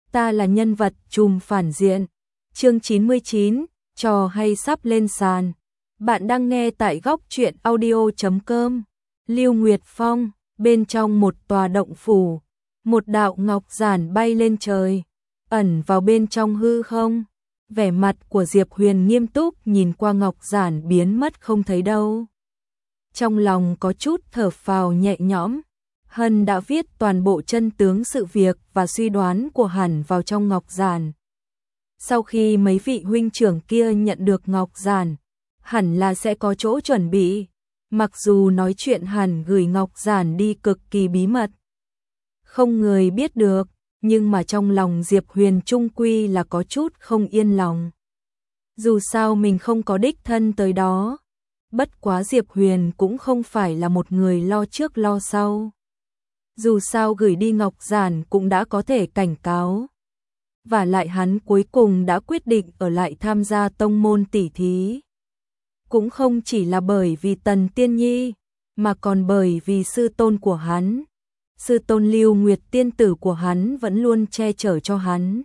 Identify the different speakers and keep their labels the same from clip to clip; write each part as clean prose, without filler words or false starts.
Speaker 1: ta là nhân vật trùm phản diện. Chương 99, trò hay sắp lên sàn. Bạn đang nghe tại góc truyện audio.com. Lưu Nguyệt Phong, bên trong một tòa động phủ, một đạo ngọc giản bay lên trời, ẩn vào bên trong hư không. Vẻ mặt của Diệp Huyền nghiêm túc nhìn qua ngọc giản biến mất không thấy đâu. Trong lòng có chút thở phào nhẹ nhõm. Hân đã viết toàn bộ chân tướng sự việc và suy đoán của hẳn vào trong ngọc giản. Sau khi mấy vị huynh trưởng kia nhận được ngọc giản, hẳn là sẽ có chỗ chuẩn bị. Mặc dù nói chuyện hẳn gửi ngọc giản đi cực kỳ bí mật, không người biết được, nhưng mà trong lòng Diệp Huyền chung quy là có chút không yên lòng. Dù sao mình không có đích thân tới đó, bất quá Diệp Huyền cũng không phải là một người lo trước lo sau. Dù sao gửi đi ngọc giản cũng đã có thể cảnh cáo. Và lại hắn cuối cùng đã quyết định ở lại tham gia tông môn tỷ thí. Cũng không chỉ là bởi vì Tần Tiên Nhi, mà còn bởi vì sư tôn của hắn. Sư tôn Lưu Nguyệt tiên tử của hắn vẫn luôn che chở cho hắn.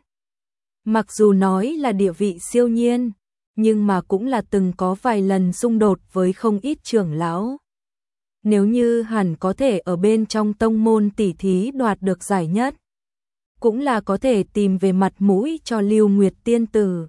Speaker 1: Mặc dù nói là địa vị siêu nhiên, nhưng mà cũng là từng có vài lần xung đột với không ít trưởng lão. Nếu như hẳn có thể ở bên trong tông môn tỷ thí đoạt được giải nhất, cũng là có thể tìm về mặt mũi cho Lưu Nguyệt tiên tử.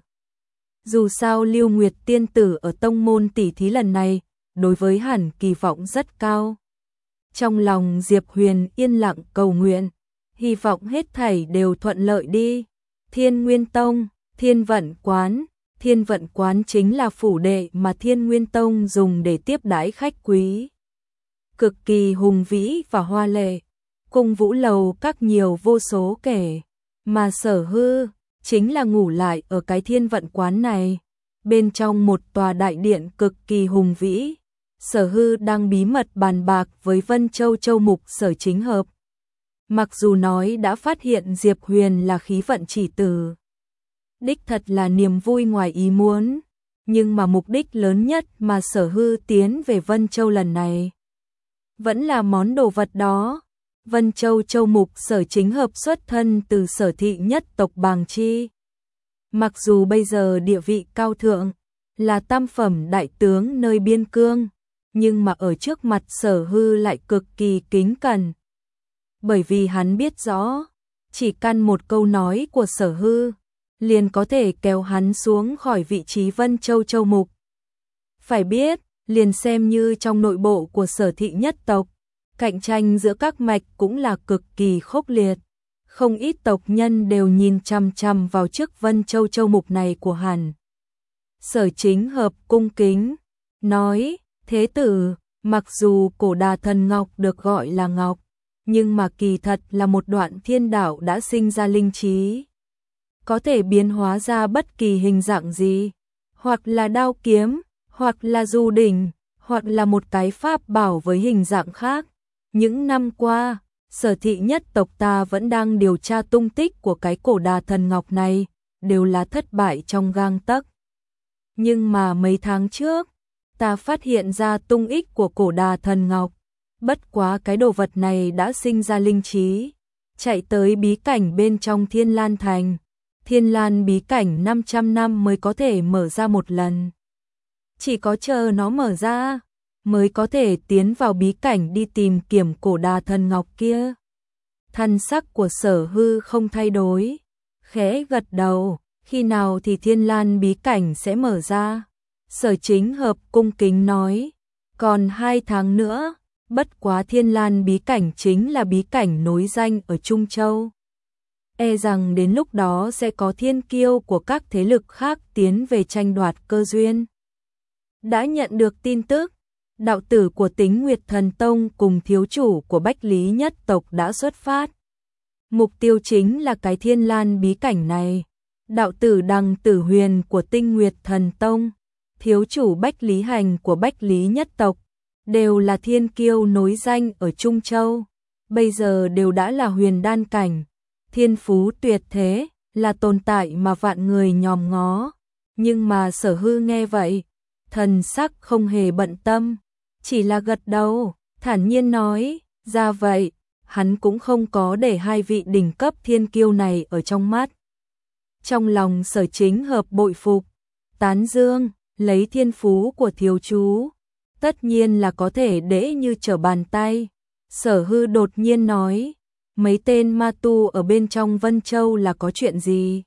Speaker 1: Dù sao Lưu Nguyệt tiên tử ở tông môn tỷ thí lần này, đối với hẳn kỳ vọng rất cao. Trong lòng Diệp Huyền yên lặng cầu nguyện, hy vọng hết thảy đều thuận lợi đi. Thiên Nguyên Tông, Thiên Vận Quán. Thiên Vận Quán chính là phủ đệ mà Thiên Nguyên Tông dùng để tiếp đãi khách quý. Cực kỳ hùng vĩ và hoa lệ, cung vũ lầu các nhiều vô số kể, mà Sở Hư chính là ngủ lại ở cái Thiên Vận Quán này. Bên trong một tòa đại điện cực kỳ hùng vĩ, Sở Hư đang bí mật bàn bạc với Vân Châu Châu Mục Sở Chính Hợp. Mặc dù nói đã phát hiện Diệp Huyền là khí vận chỉ tử, đích thật là niềm vui ngoài ý muốn, nhưng mà mục đích lớn nhất mà Sở Hư tiến về Vân Châu lần này vẫn là món đồ vật đó. Vân Châu Châu Mục Sở Chính Hợp xuất thân từ Sở thị nhất tộc Bàng Chi. Mặc dù bây giờ địa vị cao thượng, là tam phẩm đại tướng nơi biên cương, nhưng mà ở trước mặt Sở Hư lại cực kỳ kính cẩn. Bởi vì hắn biết rõ, chỉ căn một câu nói của Sở Hư, liền có thể kéo hắn xuống khỏi vị trí Vân Châu Châu Mục. Phải biết, liền xem như trong nội bộ của Sở thị nhất tộc, cạnh tranh giữa các mạch cũng là cực kỳ khốc liệt. Không ít tộc nhân đều nhìn chằm chằm vào chức Vân Châu Châu Mục này của hắn. Sở Chính Hợp cung kính nói: thế tử, mặc dù Cổ Đà Thần Ngọc được gọi là ngọc, nhưng mà kỳ thật là một đoạn thiên đạo đã sinh ra linh trí, có thể biến hóa ra bất kỳ hình dạng gì, hoặc là đao kiếm, hoặc là du đỉnh, hoặc là một cái pháp bảo với hình dạng khác. Những năm qua, Sở thị nhất tộc ta vẫn đang điều tra tung tích của cái Cổ Đà Thần Ngọc này, đều là thất bại trong gang tấc. Nhưng mà mấy tháng trước, ta phát hiện ra tung tích của Cổ Đà Thần Ngọc. Bất quá cái đồ vật này đã sinh ra linh trí, chạy tới bí cảnh bên trong Thiên Lan Thành. Thiên Lan bí cảnh 500 năm mới có thể mở ra một lần. Chỉ có chờ nó mở ra, mới có thể tiến vào bí cảnh đi tìm kiếm Cổ Đà Thần Ngọc kia. Thần sắc của Sở Hư không thay đổi, khẽ gật đầu. Khi nào thì Thiên Lan bí cảnh sẽ mở ra? Sở Chính Hợp cung kính nói: còn 2 tháng nữa. Bất quá Thiên Lan bí cảnh chính là bí cảnh nối danh ở Trung Châu. E rằng đến lúc đó sẽ có thiên kiêu của các thế lực khác tiến về tranh đoạt cơ duyên. Đã nhận được tin tức, đạo tử của Tính Nguyệt Thần Tông cùng thiếu chủ của Bách Lý nhất tộc đã xuất phát. Mục tiêu chính là cái Thiên Lan bí cảnh này. Đạo tử Đằng Tử Huyền của Tinh Nguyệt Thần Tông, thiếu chủ Bách Lý Hành của Bách Lý nhất tộc, đều là thiên kiêu nối danh ở Trung Châu. Bây giờ đều đã là huyền đan cảnh, thiên phú tuyệt thế, là tồn tại mà vạn người nhòm ngó. Nhưng mà Sở Hư nghe vậy, thần sắc không hề bận tâm, chỉ là gật đầu, thản nhiên nói: ra vậy, hắn cũng không có để hai vị đỉnh cấp thiên kiêu này ở trong mắt. Trong lòng Sở Chính Hợp bội phục, tán dương, lấy thiên phú của thiếu chú, tất nhiên là có thể dễ như trở bàn tay. Sở Hư đột nhiên nói, mấy tên ma tu ở bên trong Vân Châu là có chuyện gì?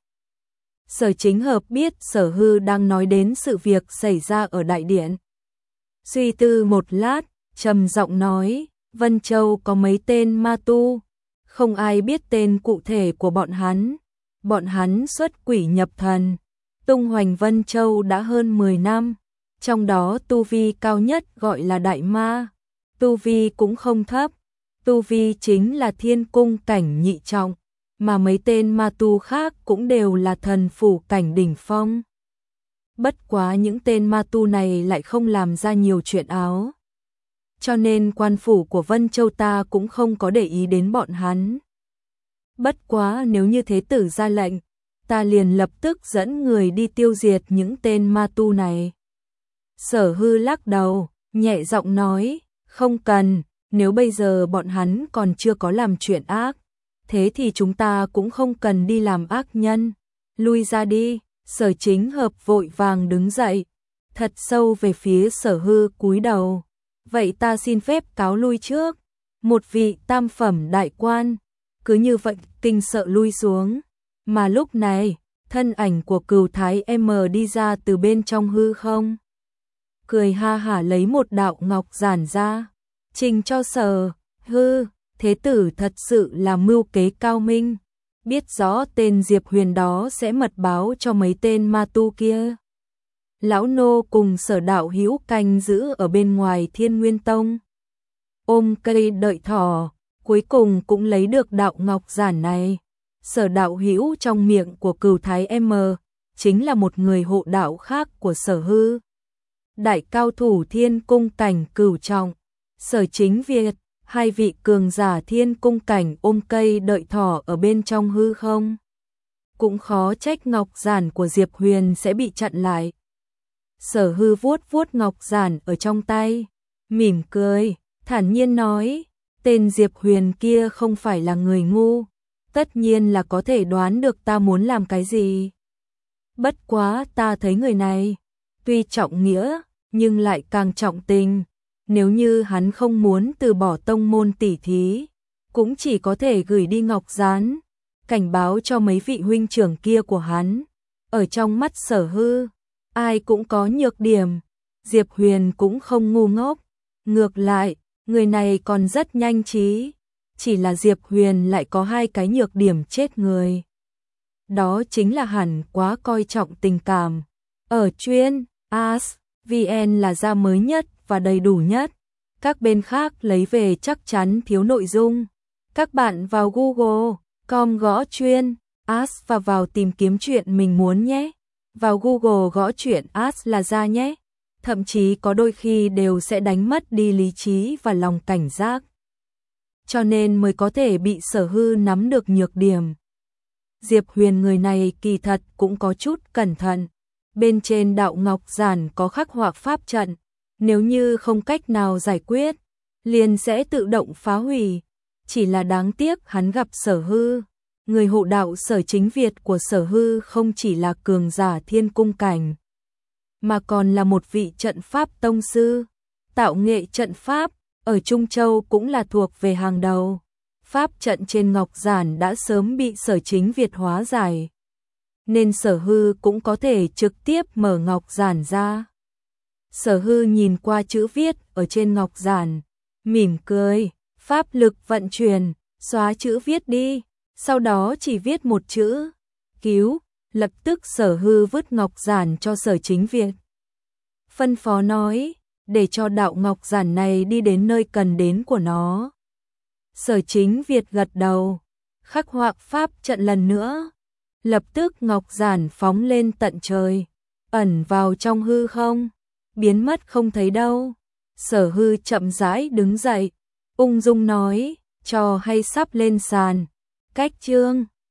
Speaker 1: Sở Chính Hợp biết Sở Hư đang nói đến sự việc xảy ra ở đại điện. Suy tư một lát, trầm giọng nói, Vân Châu có mấy tên ma tu, không ai biết tên cụ thể của bọn hắn. Bọn hắn xuất quỷ nhập thần, tung hoành Vân Châu đã hơn 10 năm, trong đó tu vi cao nhất gọi là đại ma, tu vi cũng không thấp, tu vi chính là thiên cung cảnh nhị trọng, mà mấy tên ma tu khác cũng đều là thần phủ cảnh đỉnh phong. Bất quá những tên ma tu này lại không làm ra nhiều chuyện áo, cho nên quan phủ của Vân Châu ta cũng không có để ý đến bọn hắn. Bất quá nếu như thế tử ra lệnh, ta liền lập tức dẫn người đi tiêu diệt những tên ma tu này. Sở Hư lắc đầu, nhẹ giọng nói, không cần, nếu bây giờ bọn hắn còn chưa có làm chuyện ác, thế thì chúng ta cũng không cần đi làm ác nhân, lui ra đi. Sở Chính Hợp vội vàng đứng dậy, thật sâu về phía Sở Hư cúi đầu, vậy ta xin phép cáo lui trước. Một vị tam phẩm đại quan cứ như vậy kinh sợ lui xuống, mà lúc này thân ảnh của Cửu Thái M đi ra từ bên trong hư không, cười ha hả lấy một đạo ngọc giản ra, trình cho Sở Hư. Thế tử thật sự là mưu kế cao minh, biết rõ tên Diệp Huyền đó sẽ mật báo cho mấy tên ma tu kia. Lão nô cùng Sở đạo hữu canh giữ ở bên ngoài Thiên Nguyên Tông, ôm cây đợi thỏ, cuối cùng cũng lấy được đạo ngọc giản này. Sở đạo hữu trong miệng của Cửu Thái M chính là một người hộ đạo khác của Sở Hư, đại cao thủ thiên cung cảnh cửu trọng. Sở Chính Việt, hai vị cường giả thiên cung cảnh ôm cây đợi thỏ ở bên trong hư không, cũng khó trách ngọc giản của Diệp Huyền sẽ bị chặn lại. Sở Hư vuốt vuốt ngọc giản ở trong tay, mỉm cười, thản nhiên nói, tên Diệp Huyền kia không phải là người ngu, tất nhiên là có thể đoán được ta muốn làm cái gì. Bất quá ta thấy người này, tuy trọng nghĩa, nhưng lại càng trọng tình. Nếu như hắn không muốn từ bỏ tông môn tỷ thí, cũng chỉ có thể gửi đi ngọc gián, cảnh báo cho mấy vị huynh trưởng kia của hắn. Ở trong mắt Sở Hư, ai cũng có nhược điểm, Diệp Huyền cũng không ngu ngốc. Ngược lại, người này còn rất nhanh trí, chỉ là Diệp Huyền lại có hai cái nhược điểm chết người. Đó chính là hẳn quá coi trọng tình cảm. Ở chuyên AS.VN là ra mới nhất và đầy đủ nhất. Các bên khác lấy về chắc chắn thiếu nội dung. Các bạn vào Google.com gõ chuyên AS và vào tìm kiếm chuyện mình muốn nhé. Vào Google gõ chuyện AS là ra nhé. Thậm chí có đôi khi đều sẽ đánh mất đi lý trí và lòng cảnh giác. Cho nên mới có thể bị Sở Hư nắm được nhược điểm. Diệp Huyền người này kỳ thật cũng có chút cẩn thận. Bên trên đạo ngọc giản có khắc họa pháp trận, nếu như không cách nào giải quyết, liền sẽ tự động phá hủy. Chỉ là đáng tiếc hắn gặp Sở Hư, người hộ đạo Sở Chính Việt của Sở Hư không chỉ là cường giả thiên cung cảnh, mà còn là một vị trận pháp tông sư. Tạo nghệ trận pháp ở Trung Châu cũng là thuộc về hàng đầu. Pháp trận trên ngọc giản đã sớm bị Sở Chính Việt hóa giải, nên Sở Hư cũng có thể trực tiếp mở ngọc giản ra. Sở Hư nhìn qua chữ viết ở trên ngọc giản, mỉm cười, pháp lực vận chuyển, xóa chữ viết đi, sau đó chỉ viết một chữ, cứu. Lập tức Sở Hư vứt ngọc giản cho Sở Chính Việt, phân phó nói, để cho đạo ngọc giản này đi đến nơi cần đến của nó. Sở Chính Việt gật đầu, khắc họa pháp trận lần nữa. Lập tức ngọc giản phóng lên tận trời, ẩn vào trong hư không, biến mất không thấy đâu. Sở Hư chậm rãi đứng dậy, ung dung nói, trò hay sắp lên sàn. Cách chương